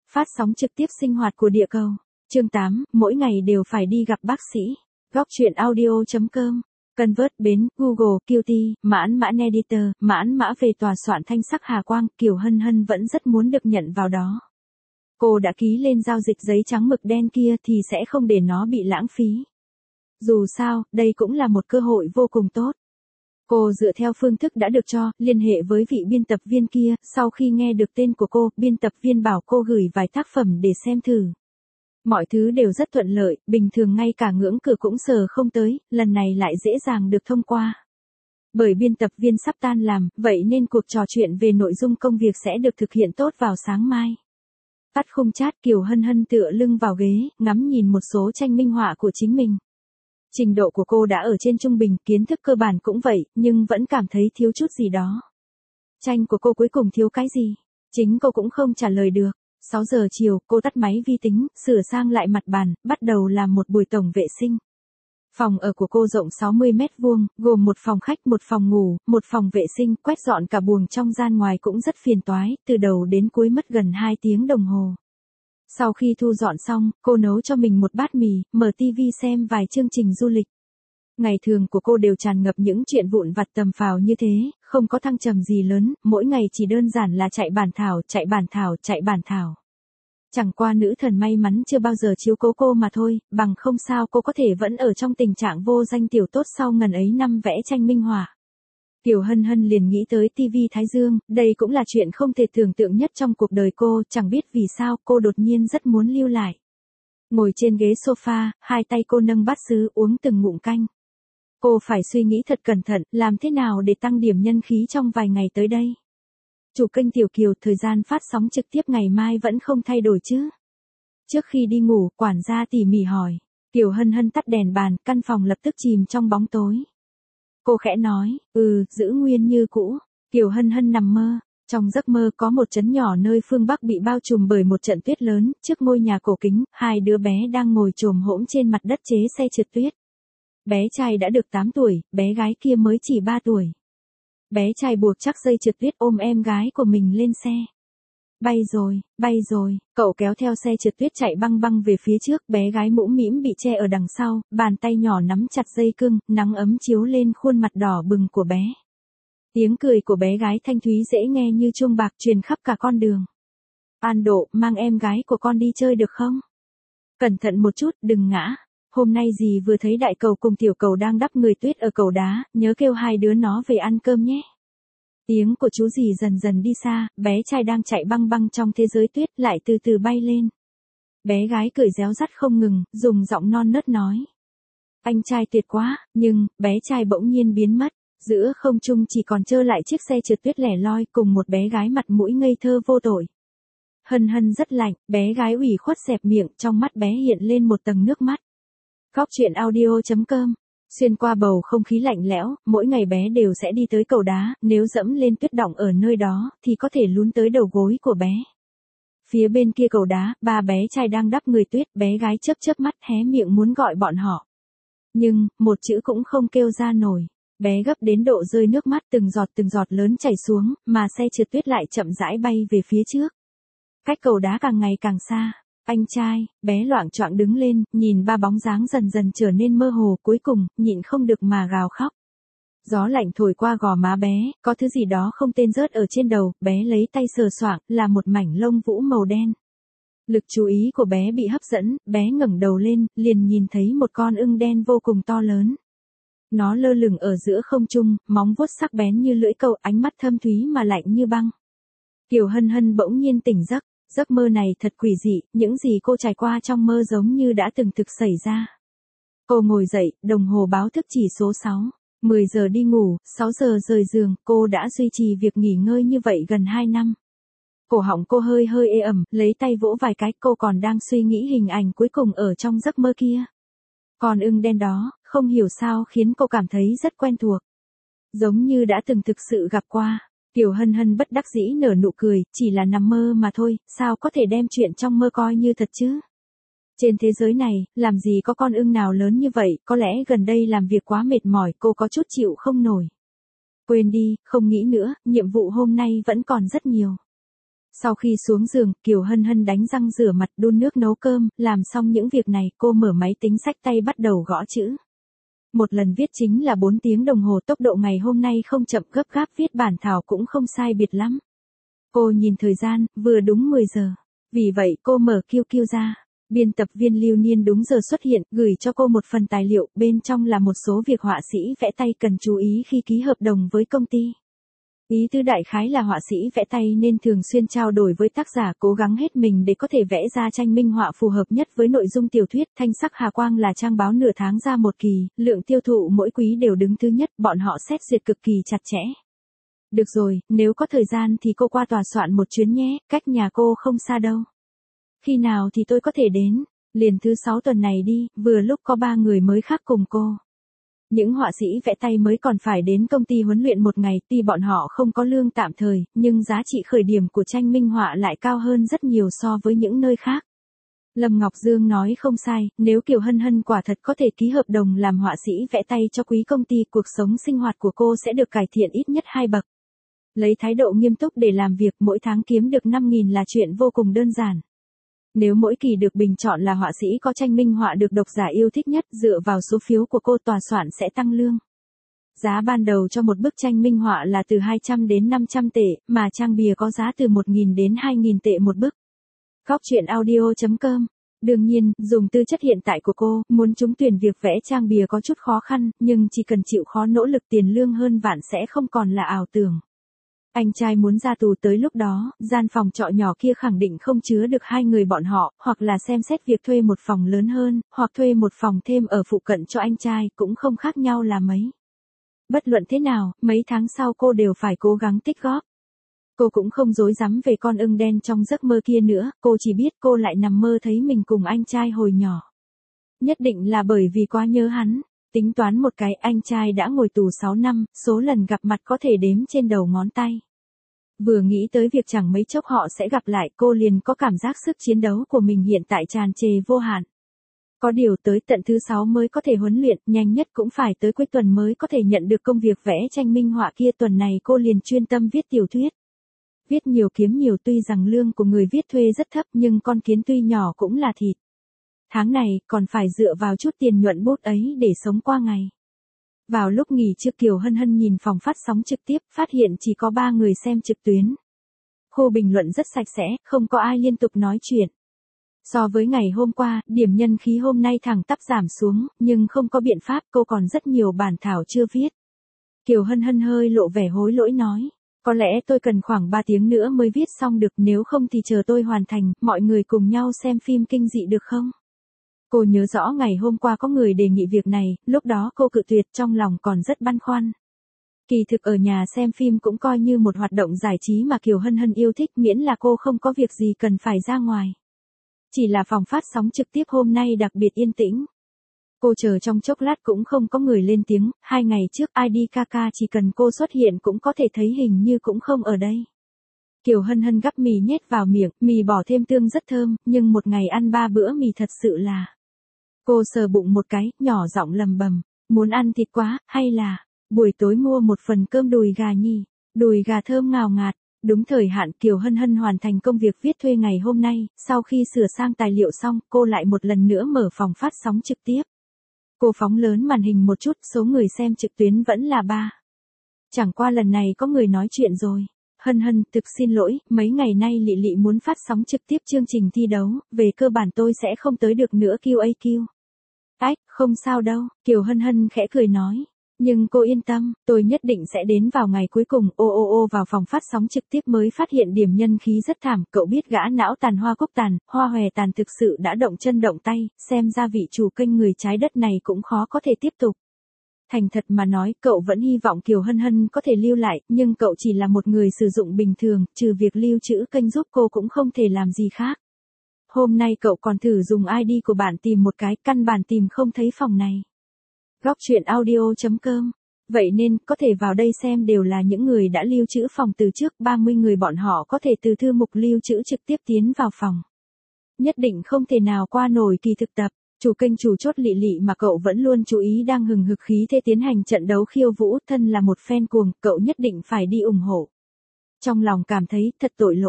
Phát sóng trực tiếp sinh hoạt của địa cầu. Chương 8, mỗi ngày đều phải đi gặp bác sĩ. Góc truyện audio.com. Convert bến, Google, Qt, mãn editor, mãn mã về tòa soạn thanh sắc Hà Quang, Kiều Hân Hân vẫn rất muốn được nhận vào đó. Cô đã ký lên giao dịch giấy trắng mực đen kia thì sẽ không để nó bị lãng phí. Dù sao, đây cũng là một cơ hội vô cùng tốt. Cô dựa theo phương thức đã được cho, liên hệ với vị biên tập viên kia, sau khi nghe được tên của cô, biên tập viên bảo cô gửi vài tác phẩm để xem thử. Mọi thứ đều rất thuận lợi, bình thường ngay cả ngưỡng cửa cũng sờ không tới, lần này lại dễ dàng được thông qua. Bởi biên tập viên sắp tan làm, vậy nên cuộc trò chuyện về nội dung công việc sẽ được thực hiện tốt vào sáng mai. Tắt khung chat, Kiều Hân Hân tựa lưng vào ghế, ngắm nhìn một số tranh minh họa của chính mình. Trình độ của cô đã ở trên trung bình, kiến thức cơ bản cũng vậy, nhưng vẫn cảm thấy thiếu chút gì đó. Tranh của cô cuối cùng thiếu cái gì? Chính cô cũng không trả lời được. 6 giờ chiều, cô tắt máy vi tính, sửa sang lại mặt bàn, bắt đầu làm một buổi tổng vệ sinh. Phòng ở của cô rộng 60 mét vuông, gồm một phòng khách, một phòng ngủ, một phòng vệ sinh, quét dọn cả buồng trong gian ngoài cũng rất phiền toái, từ đầu đến cuối mất gần 2 tiếng đồng hồ. Sau khi thu dọn xong, cô nấu cho mình một bát mì, mở tivi xem vài chương trình du lịch. Ngày thường của cô đều tràn ngập những chuyện vụn vặt tầm phào như thế, không có thăng trầm gì lớn, mỗi ngày chỉ đơn giản là chạy bản thảo, chạy bản thảo, chạy bản thảo. Chẳng qua nữ thần may mắn chưa bao giờ chiếu cố cô mà thôi, bằng không sao cô có thể vẫn ở trong tình trạng vô danh tiểu tốt sau ngần ấy năm vẽ tranh minh họa. Kiều Hân Hân liền nghĩ tới tivi Thái Dương, đây cũng là chuyện không thể tưởng tượng nhất trong cuộc đời cô, chẳng biết vì sao cô đột nhiên rất muốn lưu lại. Ngồi trên ghế sofa, hai tay cô nâng bát sứ uống từng ngụm canh. Cô phải suy nghĩ thật cẩn thận, làm thế nào để tăng điểm nhân khí trong vài ngày tới đây. Chủ kênh Tiểu Kiều, thời gian phát sóng trực tiếp ngày mai vẫn không thay đổi chứ? Trước khi đi ngủ, quản gia tỉ mỉ hỏi. Kiều Hân Hân tắt đèn bàn, căn phòng lập tức chìm trong bóng tối. Cô khẽ nói, giữ nguyên như cũ. Kiều Hân Hân nằm mơ. Trong giấc mơ có một trấn nhỏ nơi phương Bắc bị bao trùm bởi một trận tuyết lớn, trước ngôi nhà cổ kính, hai đứa bé đang ngồi chồm hổm trên mặt đất chế xe trượt tuyết. Bé trai đã được 8 tuổi, bé gái kia mới chỉ 3 tuổi. Bé trai buộc chắc dây trượt tuyết ôm em gái của mình lên xe. Bay rồi, cậu kéo theo xe trượt tuyết chạy băng băng về phía trước, bé gái mũm mĩm bị che ở đằng sau, bàn tay nhỏ nắm chặt dây cương, nắng ấm chiếu lên khuôn mặt đỏ bừng của bé. Tiếng cười của bé gái thanh thúy dễ nghe như chuông bạc truyền khắp cả con đường. An Độ, mang em gái của con đi chơi được không? Cẩn thận một chút, đừng ngã. Hôm nay dì vừa thấy đại cầu cùng tiểu cầu đang đắp người tuyết ở cầu đá, nhớ kêu hai đứa nó về ăn cơm nhé. Tiếng của chú dì dần dần đi xa, bé trai đang chạy băng băng trong thế giới tuyết lại từ từ bay lên. Bé gái cười réo rắt không ngừng, dùng giọng non nớt nói. Anh trai tuyệt quá, nhưng, bé trai bỗng nhiên biến mất. Giữa không trung chỉ còn trơ lại chiếc xe trượt tuyết lẻ loi cùng một bé gái mặt mũi ngây thơ vô tội. Hân Hân rất lạnh, bé gái ủy khuất xẹp miệng, trong mắt bé hiện lên một tầng nước mắt. Góc truyện audio.com. Xuyên qua bầu không khí lạnh lẽo, mỗi ngày bé đều sẽ đi tới cầu đá, nếu dẫm lên tuyết đọng ở nơi đó, thì có thể lún tới đầu gối của bé. Phía bên kia cầu đá, ba bé trai đang đắp người tuyết, bé gái chớp chớp mắt hé miệng muốn gọi bọn họ. Nhưng, một chữ cũng không kêu ra nổi. Bé gấp đến độ rơi nước mắt từng giọt lớn chảy xuống, mà xe trượt tuyết lại chậm rãi bay về phía trước. Cách cầu đá càng ngày càng xa. Anh trai, bé loạng choạng đứng lên, nhìn ba bóng dáng dần dần trở nên mơ hồ, cuối cùng, nhịn không được mà gào khóc. Gió lạnh thổi qua gò má bé, có thứ gì đó không tên rớt ở trên đầu, bé lấy tay sờ soạng, là một mảnh lông vũ màu đen. Lực chú ý của bé bị hấp dẫn, bé ngẩng đầu lên, liền nhìn thấy một con ưng đen vô cùng to lớn. Nó lơ lửng ở giữa không trung, móng vuốt sắc bén như lưỡi câu, ánh mắt thâm thúy mà lạnh như băng. Kiều Hân Hân bỗng nhiên tỉnh giấc. Giấc mơ này thật quỷ dị, những gì cô trải qua trong mơ giống như đã từng thực xảy ra. Cô ngồi dậy, đồng hồ báo thức chỉ số 6. 10 giờ đi ngủ, 6 giờ rời giường, cô đã duy trì việc nghỉ ngơi như vậy gần 2 năm. Cổ họng cô hơi ê ẩm, lấy tay vỗ vài cái, cô còn đang suy nghĩ hình ảnh cuối cùng ở trong giấc mơ kia. Con ưng đen đó, không hiểu sao khiến cô cảm thấy rất quen thuộc. Giống như đã từng thực sự gặp qua. Kiều Hân Hân bất đắc dĩ nở nụ cười, chỉ là nằm mơ mà thôi, sao có thể đem chuyện trong mơ coi như thật chứ? Trên thế giới này, làm gì có con ưng nào lớn như vậy, có lẽ gần đây làm việc quá mệt mỏi, cô có chút chịu không nổi. Quên đi, không nghĩ nữa, nhiệm vụ hôm nay vẫn còn rất nhiều. Sau khi xuống giường, Kiều Hân Hân đánh răng rửa mặt đun nước nấu cơm, làm xong những việc này cô mở máy tính xách tay bắt đầu gõ chữ. Một lần viết chính là 4 tiếng đồng hồ, tốc độ ngày hôm nay không chậm, gấp gáp viết bản thảo cũng không sai biệt lắm. Cô nhìn thời gian, vừa đúng 10 giờ. Vì vậy cô mở QQ ra. Biên tập viên Lưu Niên đúng giờ xuất hiện, gửi cho cô một phần tài liệu, bên trong là một số việc họa sĩ vẽ tay cần chú ý khi ký hợp đồng với công ty. Ý tứ đại khái là họa sĩ vẽ tay nên thường xuyên trao đổi với tác giả, cố gắng hết mình để có thể vẽ ra tranh minh họa phù hợp nhất với nội dung tiểu thuyết. Thanh Sắc Hà Quang là trang báo nửa tháng ra một kỳ, lượng tiêu thụ mỗi quý đều đứng thứ nhất, bọn họ xét duyệt cực kỳ chặt chẽ. Được rồi, nếu có thời gian thì cô qua tòa soạn một chuyến nhé, cách nhà cô không xa đâu. Khi nào thì tôi có thể đến? Liền thứ 6 tuần này đi, vừa lúc có 3 người mới khác cùng cô. Những họa sĩ vẽ tay mới còn phải đến công ty huấn luyện một ngày, tuy bọn họ không có lương tạm thời, nhưng giá trị khởi điểm của tranh minh họa lại cao hơn rất nhiều so với những nơi khác. Lâm Ngọc Dương nói không sai, nếu Kiều Hân Hân quả thật có thể ký hợp đồng làm họa sĩ vẽ tay cho quý công ty, cuộc sống sinh hoạt của cô sẽ được cải thiện ít nhất 2 bậc. Lấy thái độ nghiêm túc để làm việc, mỗi tháng kiếm được 5.000 là chuyện vô cùng đơn giản. Nếu mỗi kỳ được bình chọn là họa sĩ có tranh minh họa được độc giả yêu thích nhất, dựa vào số phiếu của cô, tòa soạn sẽ tăng lương. Giá ban đầu cho một bức tranh minh họa là từ 200 đến 500 tệ, mà trang bìa có giá từ 1.000 đến 2.000 tệ một bức. Góc truyện audio.com. Đương nhiên, dùng tư chất hiện tại của cô, muốn trúng tuyển việc vẽ trang bìa có chút khó khăn, nhưng chỉ cần chịu khó nỗ lực, tiền lương hơn vạn sẽ không còn là ảo tưởng. Anh trai muốn ra tù tới lúc đó, gian phòng trọ nhỏ kia khẳng định không chứa được 2 người bọn họ, hoặc là xem xét việc thuê một phòng lớn hơn, hoặc thuê một phòng thêm ở phụ cận cho anh trai, cũng không khác nhau là mấy. Bất luận thế nào, mấy tháng sau cô đều phải cố gắng tích góp. Cô cũng không dối dám về con ưng đen trong giấc mơ kia nữa, cô chỉ biết cô lại nằm mơ thấy mình cùng anh trai hồi nhỏ. Nhất định là bởi vì quá nhớ hắn. Tính toán một cái, anh trai đã ngồi tù 6 năm, số lần gặp mặt có thể đếm trên đầu ngón tay. Vừa nghĩ tới việc chẳng mấy chốc họ sẽ gặp lại, cô liền có cảm giác sức chiến đấu của mình hiện tại tràn trề vô hạn. Có điều tới tận thứ 6 mới có thể huấn luyện, nhanh nhất cũng phải tới cuối tuần mới có thể nhận được công việc vẽ tranh minh họa kia. Tuần này cô liền chuyên tâm viết tiểu thuyết. Viết nhiều kiếm nhiều, tuy rằng lương của người viết thuê rất thấp nhưng con kiến tuy nhỏ cũng là thịt. Tháng này, còn phải dựa vào chút tiền nhuận bút ấy để sống qua ngày. Vào lúc nghỉ trưa, Kiều Hân Hân nhìn phòng phát sóng trực tiếp, phát hiện chỉ có 3 người xem trực tuyến. Khu bình luận rất sạch sẽ, không có ai liên tục nói chuyện. So với ngày hôm qua, điểm nhân khí hôm nay thẳng tắp giảm xuống, nhưng không có biện pháp, cô còn rất nhiều bản thảo chưa viết. Kiều Hân Hân hơi lộ vẻ hối lỗi nói, có lẽ tôi cần khoảng 3 tiếng nữa mới viết xong được, nếu không thì chờ tôi hoàn thành, mọi người cùng nhau xem phim kinh dị được không? Cô nhớ rõ ngày hôm qua có người đề nghị việc này, lúc đó cô cự tuyệt, trong lòng còn rất băn khoăn. Kỳ thực ở nhà xem phim cũng coi như một hoạt động giải trí mà Kiều Hân Hân yêu thích, miễn là cô không có việc gì cần phải ra ngoài. Chỉ là phòng phát sóng trực tiếp hôm nay đặc biệt yên tĩnh. Cô chờ trong chốc lát cũng không có người lên tiếng, 2 ngày trước IDKK chỉ cần cô xuất hiện cũng có thể thấy, hình như cũng không ở đây. Kiều Hân Hân gắp mì nhét vào miệng, mì bỏ thêm tương rất thơm, nhưng một ngày ăn 3 bữa mì thật sự là... Cô sờ bụng một cái, nhỏ giọng lầm bầm, muốn ăn thịt quá, hay là, buổi tối mua một phần cơm đùi gà nhỉ, đùi gà thơm ngào ngạt. Đúng thời hạn, Kiều Hân Hân hoàn thành công việc viết thuê ngày hôm nay, sau khi sửa sang tài liệu xong, cô lại một lần nữa mở phòng phát sóng trực tiếp. Cô phóng lớn màn hình một chút, số người xem trực tuyến vẫn là 3. Chẳng qua lần này có người nói chuyện rồi. Hân Hân, thực xin lỗi, mấy ngày nay Lị Lị muốn phát sóng trực tiếp chương trình thi đấu, về cơ bản tôi sẽ không tới được nữa QAQ. Ách, không sao đâu, Kiều Hân Hân khẽ cười nói. Nhưng cô yên tâm, tôi nhất định sẽ đến vào ngày cuối cùng. Vào phòng phát sóng trực tiếp mới phát hiện điểm nhân khí rất thảm, cậu biết gã não tàn Hoa Cúc Tàn, Hoa Hòe Tàn thực sự đã động chân động tay, xem ra vị chủ kênh Người Trái Đất này cũng khó có thể tiếp tục. Thành thật mà nói, cậu vẫn hy vọng Kiều Hân Hân có thể lưu lại, nhưng cậu chỉ là một người sử dụng bình thường, trừ việc lưu trữ kênh giúp cô cũng không thể làm gì khác. Hôm nay cậu còn thử dùng ID của bạn tìm một cái, căn bản tìm không thấy phòng này. Góc truyện audio.com. Vậy nên, có thể vào đây xem đều là những người đã lưu trữ phòng từ trước, 30 người bọn họ có thể từ thư mục lưu trữ trực tiếp tiến vào phòng. Nhất định không thể nào qua nổi kỳ thực tập. Chủ kênh chủ chốt Lị Lị mà cậu vẫn luôn chú ý đang hừng hực khí thế tiến hành trận đấu khiêu vũ, thân là một fan cuồng, cậu nhất định phải đi ủng hộ. Trong lòng cảm thấy thật tội lỗi.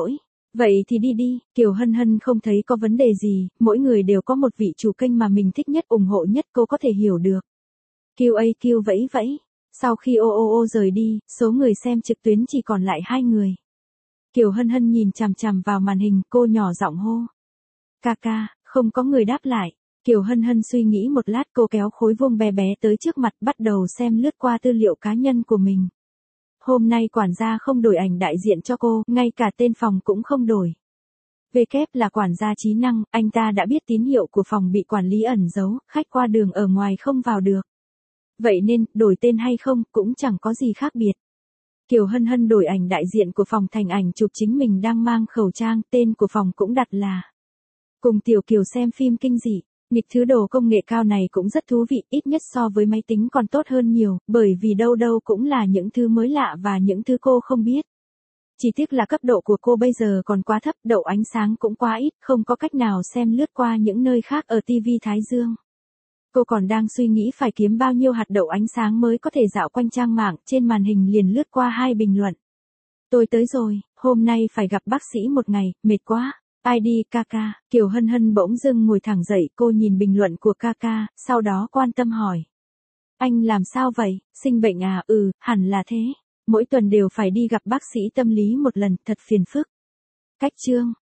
Vậy thì đi đi, Kiều Hân Hân không thấy có vấn đề gì, mỗi người đều có một vị chủ kênh mà mình thích nhất ủng hộ nhất cô có thể hiểu được. QAQ vẫy vẫy. Sau khi OOO rời đi, số người xem trực tuyến chỉ còn lại 2 người. Kiều Hân Hân nhìn chằm chằm vào màn hình, cô nhỏ giọng hô. Ca, không có người đáp lại. Kiều Hân Hân suy nghĩ một lát, cô kéo khối vuông bé bé tới trước mặt, bắt đầu xem lướt qua tư liệu cá nhân của mình. Hôm nay quản gia không đổi ảnh đại diện cho cô, ngay cả tên phòng cũng không đổi. Kép là quản gia trí năng, anh ta đã biết tín hiệu của phòng bị quản lý ẩn giấu, khách qua đường ở ngoài không vào được. Vậy nên, đổi tên hay không, cũng chẳng có gì khác biệt. Kiều Hân Hân đổi ảnh đại diện của phòng thành ảnh chụp chính mình đang mang khẩu trang, tên của phòng cũng đặt là Cùng Tiểu Kiều xem phim kinh dị. Nghịch thứ đồ công nghệ cao này cũng rất thú vị, ít nhất so với máy tính còn tốt hơn nhiều, bởi vì đâu đâu cũng là những thứ mới lạ và những thứ cô không biết. Chỉ tiếc là cấp độ của cô bây giờ còn quá thấp, độ ánh sáng cũng quá ít, không có cách nào xem lướt qua những nơi khác ở TV Thái Dương. Cô còn đang suy nghĩ phải kiếm bao nhiêu hạt đậu ánh sáng mới có thể dạo quanh trang mạng, trên màn hình liền lướt qua 2 bình luận. Tôi tới rồi, hôm nay phải gặp bác sĩ một ngày, mệt quá. ID Kaka, Kiều Hân Hân bỗng dưng ngồi thẳng dậy, cô nhìn bình luận của Kaka, sau đó quan tâm hỏi. Anh làm sao vậy, sinh bệnh à? Hẳn là thế. Mỗi tuần đều phải đi gặp bác sĩ tâm lý một lần, thật phiền phức. Cách chương.